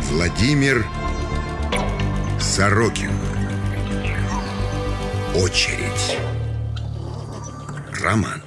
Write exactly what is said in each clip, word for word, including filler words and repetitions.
Владимир Сорокин. Очередь. Роман.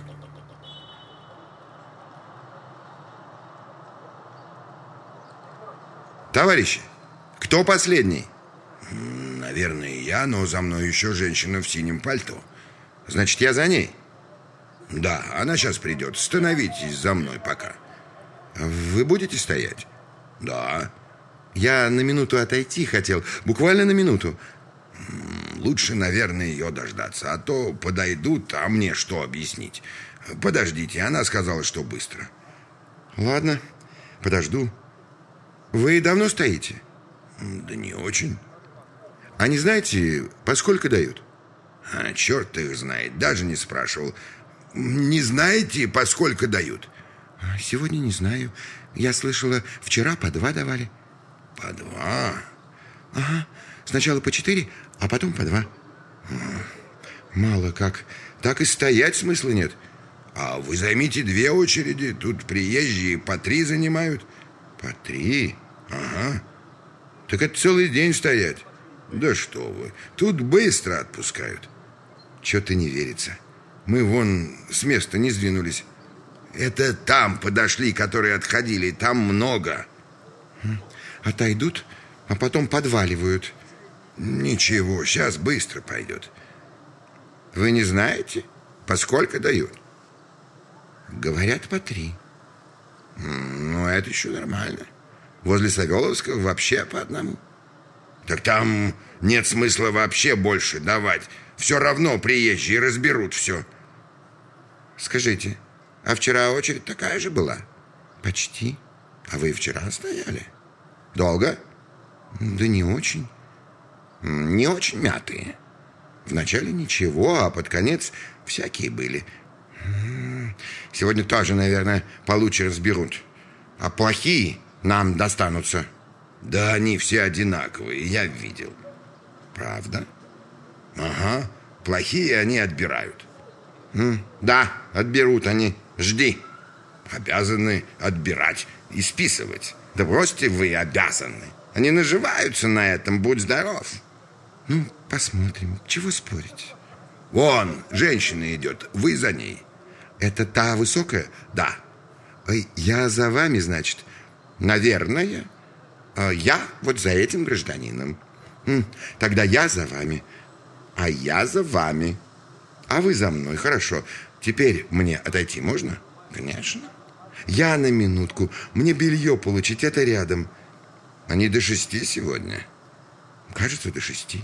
Товарищи, кто последний? Наверное, я, но за мной еще женщина в синем пальто. Значит, я за ней? Да, она сейчас придет. Становитесь за мной пока. Вы будете стоять? Да. Я на минуту отойти хотел. Буквально на минуту. Лучше, наверное, ее дождаться. А то подойдут, а мне что объяснить? Подождите, она сказала, что быстро. Ладно, подожду. Вы давно стоите? Да не очень. А не знаете, поскольку дают? А, черт их знает, даже не спрашивал. Не знаете, поскольку дают? Сегодня не знаю. Я слышала, вчера по два давали. По два? Ага, сначала по четыре, а потом по два. Мало как. Так и стоять смысла нет. А вы займите две очереди. Тут приезжие по три занимают. По три? Ага. Так это целый день стоять. Да что вы, тут быстро отпускают. Чё-то не верится. Мы вон с места не сдвинулись. Это там подошли, которые отходили. Там много. Отойдут, а потом подваливают. Ничего, сейчас быстро пойдет. Вы не знаете, поскольку дают? Говорят, по три. Ну, это еще нормально. Возле Савеловского вообще по одному. Так там нет смысла вообще больше давать. Все равно приезжие разберут все. Скажите, а вчера очередь такая же была? Почти. А вы вчера стояли? Долго? Да не очень. Не очень мятые. Вначале ничего, а под конец всякие были. Сегодня тоже, наверное, получше разберут. А плохие нам достанутся. Да они все одинаковые, я видел. Правда? Ага, плохие они отбирают. М, да, отберут они, жди. Обязаны отбирать и списывать. Да бросьте вы, обязаны. Они наживаются на этом, будь здоров. Ну, посмотрим, чего спорить. Вон, женщина идет, вы за ней. Это та высокая? Да. Ой, я за вами, значит? Наверное. Я вот за этим гражданином. Тогда я за вами. А я за вами. А вы за мной, хорошо. Теперь мне отойти можно? Конечно. Я на минутку. Мне белье получить, это рядом. Они до шести сегодня? Кажется, до шести.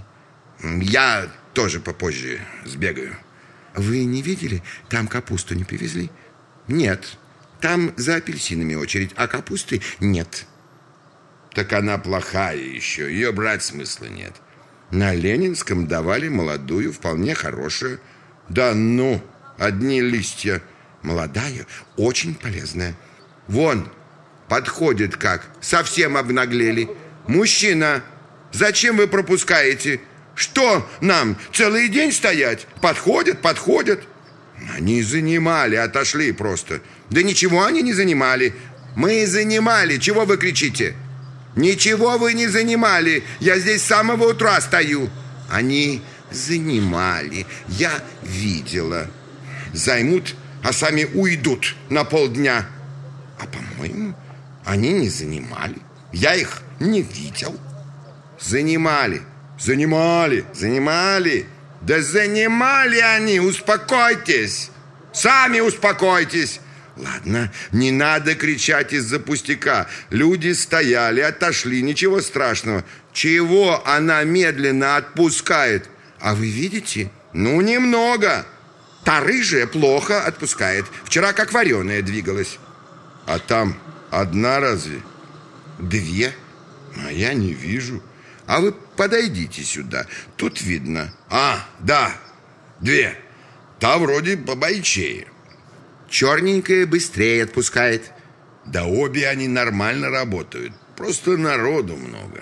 Я тоже попозже сбегаю. Вы не видели, там капусту не привезли? Нет. Там за апельсинами очередь, а капусты нет. Так она плохая еще, ее брать смысла нет. На Ленинском давали молодую, вполне хорошую. Да ну, одни листья. Молодая, очень полезная. Вон, подходит как, совсем обнаглели. Мужчина, зачем вы пропускаете? Что нам, целый день стоять? Подходят, подходят. Они занимали, отошли просто. Да ничего они не занимали. Мы занимали, чего вы кричите? Ничего вы не занимали. Я здесь с самого утра стою. Они занимали. Я видела. Займут, а сами уйдут на полдня. А по-моему, они не занимали. Я их не видел. Занимали. Занимали. Занимали. Да занимали они. Успокойтесь. Сами успокойтесь. Ладно, не надо кричать из-за пустяка. Люди стояли, отошли, ничего страшного. Чего она медленно отпускает? А вы видите? Ну, немного. Та рыжая плохо отпускает. Вчера как вареная двигалась. А там одна разве? Две? А я не вижу. А вы подойдите сюда. Тут видно. А, да, две. Та вроде побойчее. Черненькая быстрее отпускает. Да обе они нормально работают. Просто народу много.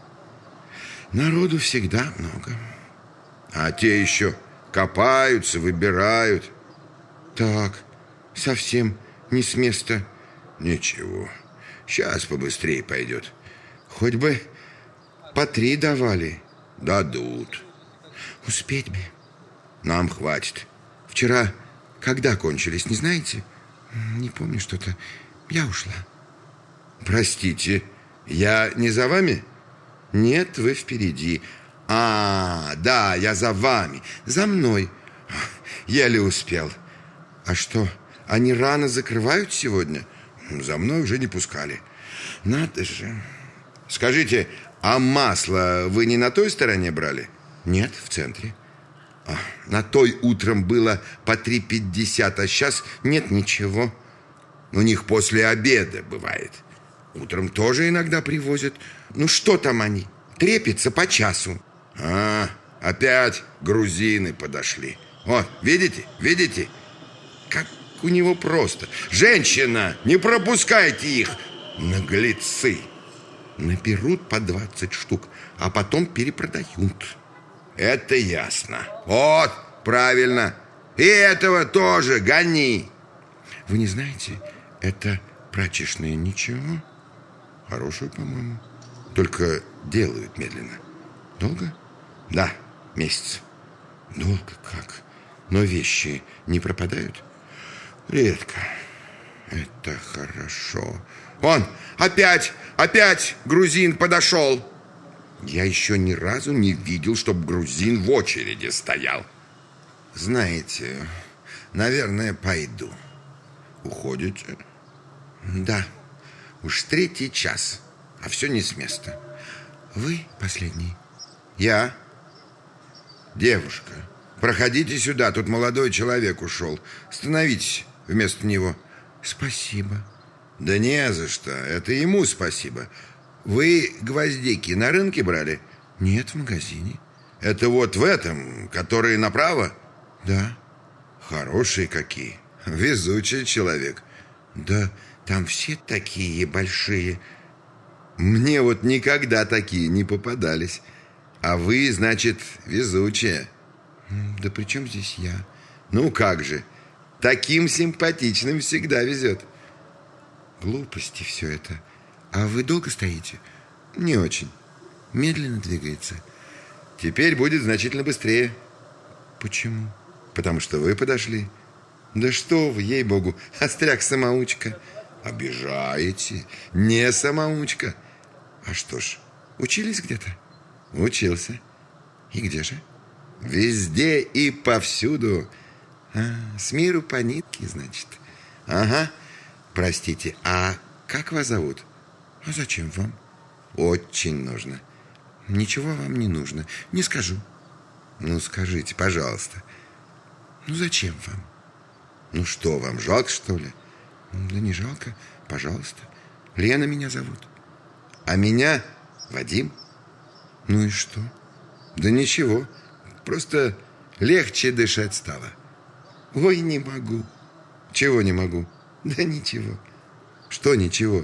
Народу всегда много. А те еще копаются, выбирают. Так, совсем не с места. Ничего, сейчас побыстрее пойдет. Хоть бы по три давали. Дадут. Успеть бы. Нам хватит. Вчера когда кончились, не знаете? Не помню что-то. Я ушла. Простите, я не за вами? Нет, вы впереди. А, да, я за вами. За мной. Еле успел. А что, они рано закрывают сегодня? За мной уже не пускали. Надо же. Скажите, а масло вы не на той стороне брали? Нет, в центре. А, на той утром было по три пятьдесят, а сейчас нет ничего. У них после обеда бывает. Утром тоже иногда привозят. Ну что там они? Трепятся по часу. А, опять грузины подошли. Вот, видите, видите? Как у него просто. Женщина, не пропускайте их. Наглецы. Наберут по двадцать штук, а потом перепродают. Это ясно. Вот, правильно. И этого тоже гони. Вы не знаете, это прачечная ничего. Хорошую, по-моему. Только делают медленно. Долго? Да, месяц. Долго как? Но вещи не пропадают? Редко. Это хорошо. Вон, опять, опять грузин подошел. Я еще ни разу не видел, чтоб грузин в очереди стоял. Знаете, наверное, пойду. Уходите? Да, уж третий час, а все не с места. Вы последний? Я? Девушка, проходите сюда, тут молодой человек ушел. Становитесь вместо него. Спасибо. Да не за что, это ему спасибо. Вы гвоздики на рынке брали? Нет, в магазине. Это вот в этом, который направо? Да. Хорошие какие. Везучий человек. Да там все такие большие. Мне вот никогда такие не попадались. А вы, значит, везучая. Да при чем здесь я? Ну как же, таким симпатичным всегда везет. Глупости все это. А вы долго стоите? Не очень. Медленно двигается. Теперь будет значительно быстрее. Почему? Потому что вы подошли. Да что вы, ей-богу, остряк-самоучка. Обижаете. Не самоучка. А что ж, учились где-то? Учился. И где же? Везде и повсюду. А, с миру по нитке, значит. Ага. Простите, а как вас зовут? А зачем вам? Очень нужно. Ничего вам не нужно. Не скажу. Ну, скажите, пожалуйста. Ну, зачем вам? Ну, что вам, жалко, что ли? Да не жалко, пожалуйста. Лена меня зовут. А меня Вадим. Ну и что? Да ничего. Просто легче дышать стало. Ой, не могу. Чего не могу? Да ничего. Что ничего?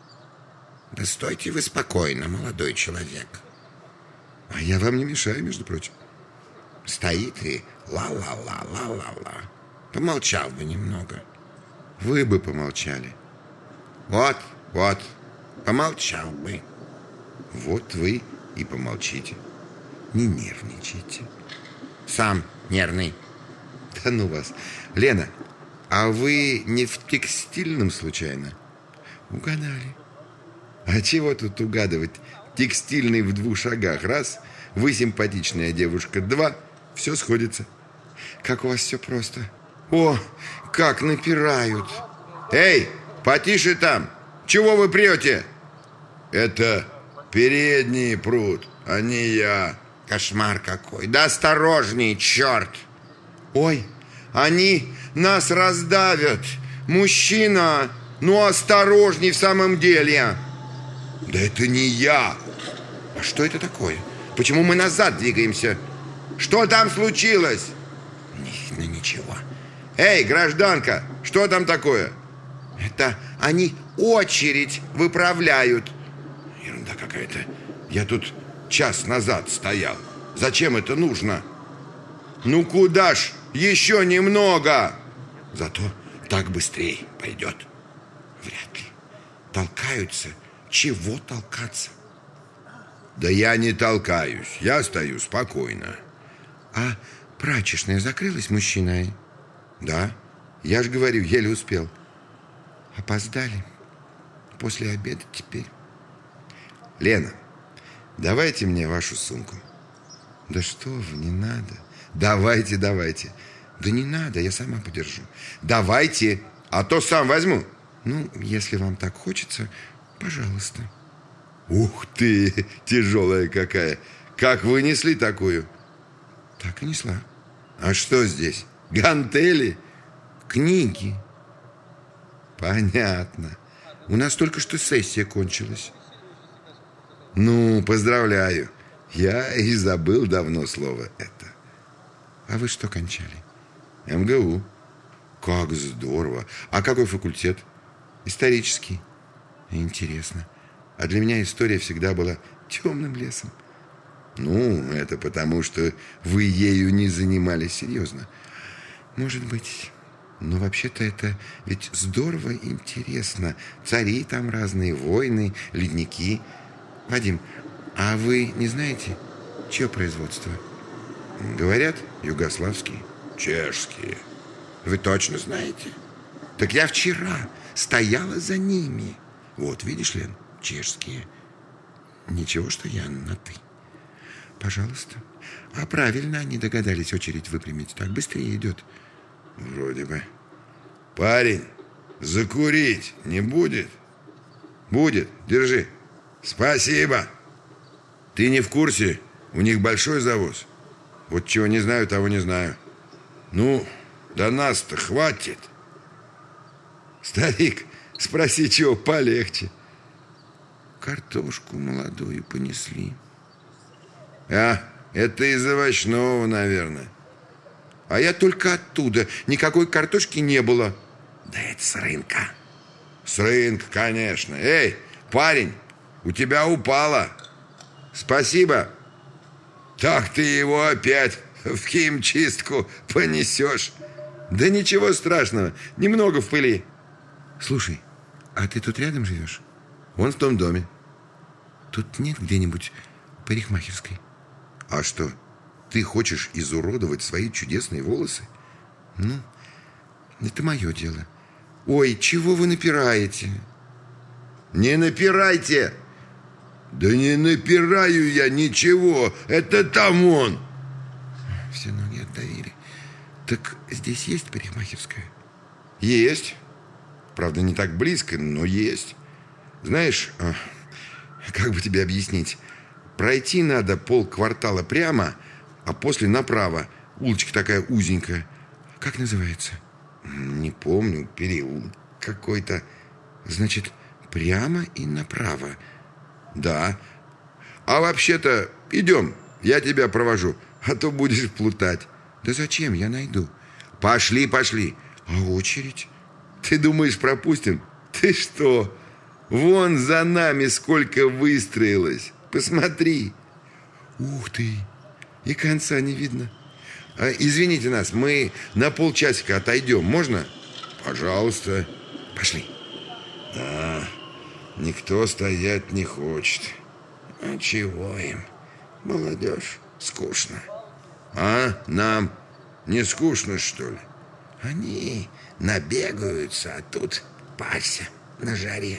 Да стойте вы спокойно, молодой человек. А я вам не мешаю, между прочим. Стоит и ла-ла-ла, ла-ла-ла. Помолчал бы немного. Вы бы помолчали. Вот, вот, помолчал бы. Вот вы и помолчите. Не нервничайте. Сам нервный. Да ну вас. Лена, а вы не в текстильном случайно? Угадали. А чего тут угадывать? Текстильный в двух шагах. Раз. Вы симпатичная девушка. Два. Все сходится. Как у вас все просто. О, как напирают. Эй, потише там. Чего вы прете? Это передний пруд, а не я. Кошмар какой. Да осторожней, черт. Ой, они нас раздавят. Мужчина, ну осторожней в самом деле. Да это не я. А что это такое? Почему мы назад двигаемся? Что там случилось? Ну ничего. Эй, гражданка, что там такое? Это они очередь выправляют. Ерунда какая-то. Я тут час назад стоял. Зачем это нужно? Ну куда ж? Еще немного. Зато так быстрее пойдет. Вряд ли. Толкаются. Чего толкаться? Да я не толкаюсь, я стою спокойно. А прачечная закрылась, мужчина? Да, я же говорю, еле успел. Опоздали. После обеда теперь. Лена, давайте мне вашу сумку. Да что вы, не надо. Давайте, давайте. Да не надо, я сама подержу. Давайте, а то сам возьму. Ну, если вам так хочется, пожалуйста. Ух ты, тяжелая какая. Как вынесли такую? Так и несла. А что здесь? Гантели? Книги. Понятно. У нас только что сессия кончилась. Ну, поздравляю. Я и забыл давно слово это. А вы что кончали? эм гэ у. Как здорово. А какой факультет? Исторический. Интересно. А для меня история всегда была темным лесом. Ну, это потому, что вы ею не занимались серьезно. Может быть. Но вообще-то это ведь здорово интересно. Цари там разные, войны, ледники. Вадим, а вы не знаете, чье производство? Говорят, югославские. Чешские. Вы точно знаете? Так я вчера стояла за ними. Вот, видишь, Лен, чешские. Ничего, что я на «ты». Пожалуйста. А правильно они догадались очередь выпрямить. Так быстрее идет. Вроде бы. Парень, закурить не будет? Будет, держи. Спасибо. Ты не в курсе? У них большой завоз. Вот чего не знаю, того не знаю. Ну, до нас-то хватит. Старик, спроси, чего полегче. Картошку молодую понесли. А, это из овощного, наверное. А я только оттуда. Никакой картошки не было. Да это с рынка. С рынка, конечно. Эй, парень, у тебя упало. Спасибо. Так ты его опять в химчистку понесешь. Да ничего страшного, немного в пыли. Слушай, а ты тут рядом живешь? Вон в том доме. Тут нет где-нибудь парикмахерской? А что, ты хочешь изуродовать свои чудесные волосы? Ну, это мое дело. Ой, чего вы напираете? Не напирайте! Да не напираю я ничего. Это там он. Все ноги отдавили. Так здесь есть парикмахерская? Есть. Правда, не так близко, но есть. Знаешь, как бы тебе объяснить? Пройти надо полквартала прямо, а после направо. Улочка такая узенькая. Как называется? Не помню, переулок какой-то. Значит, прямо и направо. Да. А вообще-то, идем, я тебя провожу, а то будешь плутать. Да зачем, я найду. Пошли, пошли. А очередь? Ты думаешь, пропустим? Ты что? Вон за нами сколько выстроилось. Посмотри. Ух ты, и конца не видно. А, извините нас, мы на полчасика отойдем, можно? Пожалуйста. Пошли. Да, никто стоять не хочет. А чего им? Молодежь, скучно. А нам не скучно, что ли? Они набегаются, а тут парься на жаре.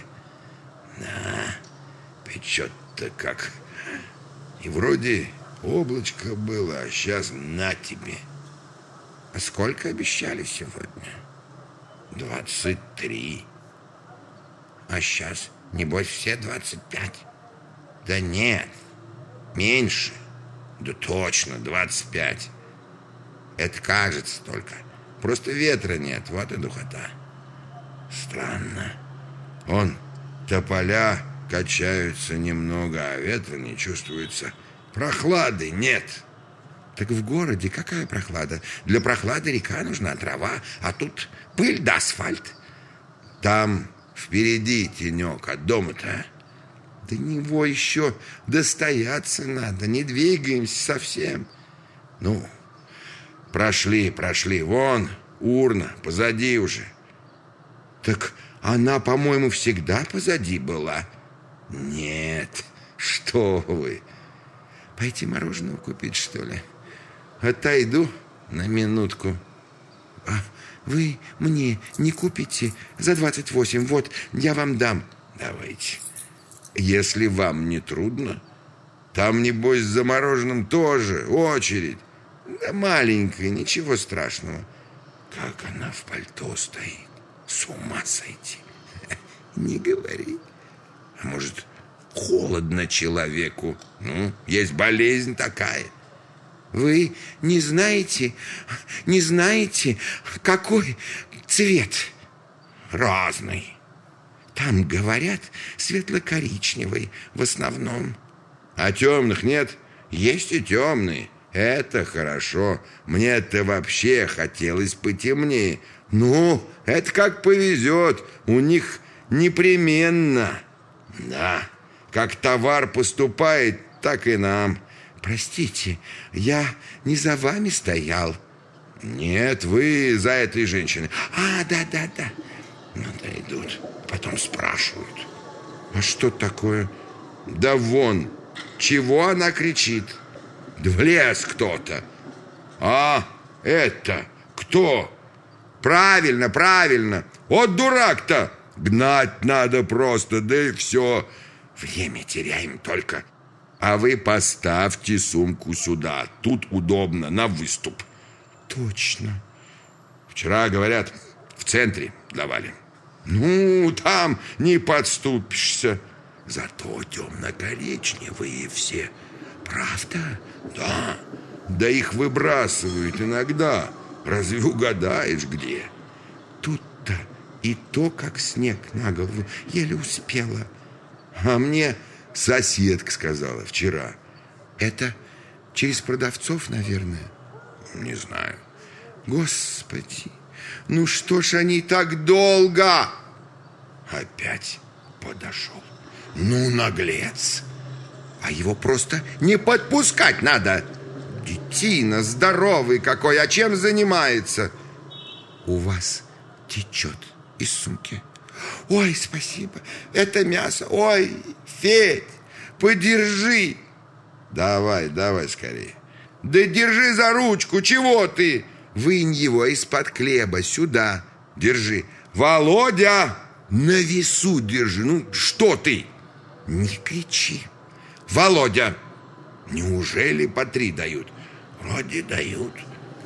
Да, печет-то как. И вроде облачко было, а сейчас на тебе. А сколько обещали сегодня? Двадцать три. А сейчас, небось, все двадцать пять? Да нет, меньше. Да точно, двадцать пять. Это кажется только. Просто ветра нет, вот и духота. Странно. Он, тополя качаются немного, а ветра не чувствуется. Прохлады нет. Так в городе какая прохлада? Для прохлады река нужна, трава, а тут пыль да асфальт. Там впереди тенек от дома-то. До него еще достояться надо, не двигаемся совсем. Ну, прошли, прошли, вон урна, позади уже. Так она, по-моему, всегда позади была. Нет, что что вы. Пойти мороженого купить, что ли? Отойду на минутку. А вы мне не купите за двадцать восемь? Вот, я вам дам. Давайте. Если вам не трудно, там, небось, за мороженым тоже очередь. Да маленькая, ничего страшного. Как она в пальто стоит. С ума сойти. Не говори. А может, холодно человеку? Ну, есть болезнь такая. Вы не знаете, не знаете, какой цвет? Разный. Там, говорят, светло-коричневый в основном. А темных нет? Есть и темные. Это хорошо. Мне-то вообще хотелось потемнее. Ну, это как повезет. У них непременно. Да, как товар поступает, так и нам. Простите, я не за вами стоял. Нет, вы за этой женщиной. А, да-да-да. Ну, да, идут. Потом спрашивают. А что такое? Да вон, чего она кричит? Да влез кто-то. А, это кто? Правильно, правильно. Вот дурак-то. Гнать надо просто, да и все. Время теряем только. А вы поставьте сумку сюда. Тут удобно, на выступ. Точно. Вчера, говорят, в центре давали. Ну, там не подступишься. Зато темно-коричневые все. Правда? Да. Да их выбрасывают иногда. Разве угадаешь, где? Тут-то и то, как снег на голову. Еле успела. А мне соседка сказала вчера. Это через продавцов, наверное? Не знаю. Господи, ну что ж они так долго? Опять подошел. Ну, наглец. А его просто не подпускать надо. Детина здоровый какой, а чем занимается? У вас течет из сумки. Ой, спасибо, это мясо. Ой, Федь, подержи. Давай, давай скорее. Да держи за ручку, чего ты? Вынь его из-под хлеба сюда. Держи. Володя, на весу держи. Ну, что ты? Не кричи. Володя, неужели по три дают? Вроде дают.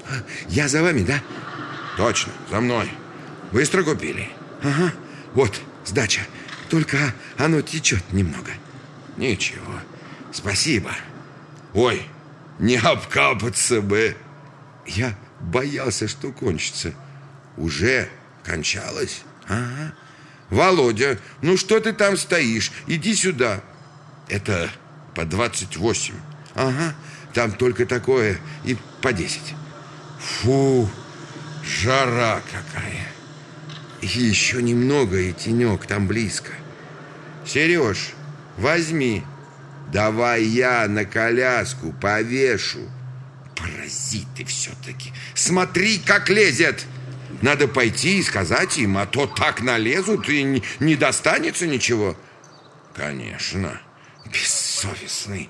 Я за вами, да? Точно, за мной. Быстро купили? Ага, вот сдача. Только оно течет немного. Ничего, спасибо. Ой, не обкапаться бы. Я боялся, что кончится. Уже кончалось? Ага. Володя, ну что ты там стоишь? Иди сюда. Это по двадцать восемь. Ага, там только такое и по десять. Фу, жара какая. И еще немного, и тенек там близко. Сереж, возьми. Давай я на коляску повешу. Паразиты все-таки. Смотри, как лезет. Надо пойти и сказать им, а то так налезут, и не, не достанется ничего. Конечно, бессовестный.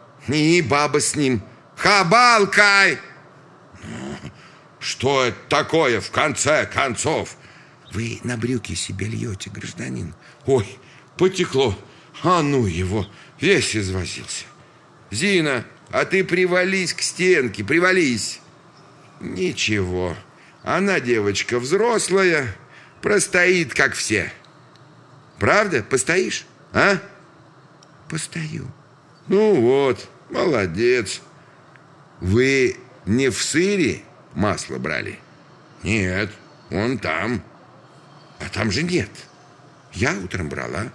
И баба с ним. Хабалкай! Ну, что это такое в конце концов? Вы на брюки себе льете, гражданин. Ой, потекло. А ну его, весь извозился. Зина, а ты привались к стенке, привались. Ничего, она девочка взрослая, простоит, как все. Правда, постоишь, а? Постою. Ну вот, молодец. Вы не в сыре масло брали? Нет, он там. А там же нет. Я утром брала.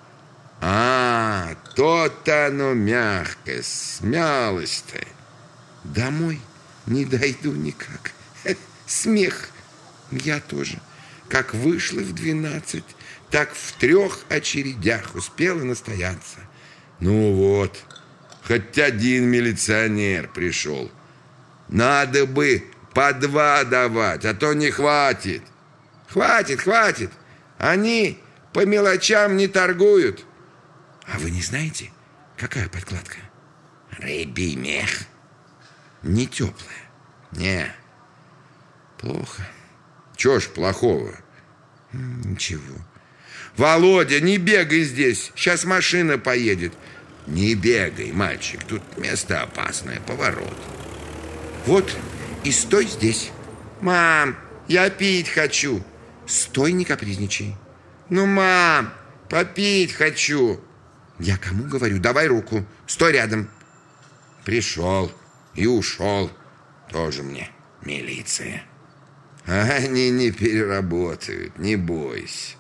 А, то-то оно мягкое, смялось-то. Домой не дойду никак. Смех. Я тоже. Как вышла в двенадцать, так в трех очередях успела настояться. Ну вот, хоть один милиционер пришел. Надо бы по два давать, а то не хватит. Хватит, хватит. Они по мелочам не торгуют. А вы не знаете, Какая подкладка? Рыбий мех. Не теплая. Не. Плохо. Чего ж плохого? Ничего. Володя, не бегай здесь. Сейчас машина поедет. Не бегай, мальчик. Тут место опасное, поворот. Вот и стой здесь. Мам, я пить хочу. Стой, не капризничай. Ну, мам, попить хочу. Я кому говорю? Давай руку. Стой рядом. Пришел и ушел. Тоже мне милиция. А они не переработают, не бойся.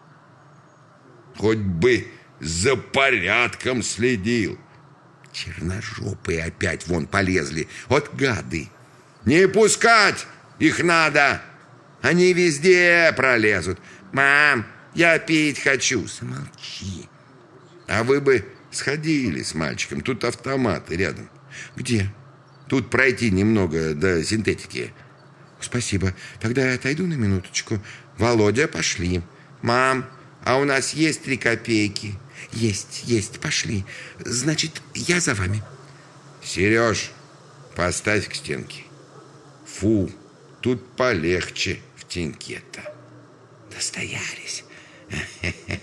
Хоть бы за порядком следил. Черножопые опять вон полезли. Вот гады. Не пускать их надо. Они везде пролезут. Мам, я пить хочу. Замолчи. А вы бы сходили с мальчиком. Тут автоматы рядом. Где? Тут пройти немного до синтетики. Спасибо. Тогда я отойду на минуточку. Володя, пошли. Мам, а у нас есть три копейки? Есть, есть, пошли. Значит, я за вами. Сереж, поставь к стенке. Фу, тут полегче в теньке-то. Достоялись.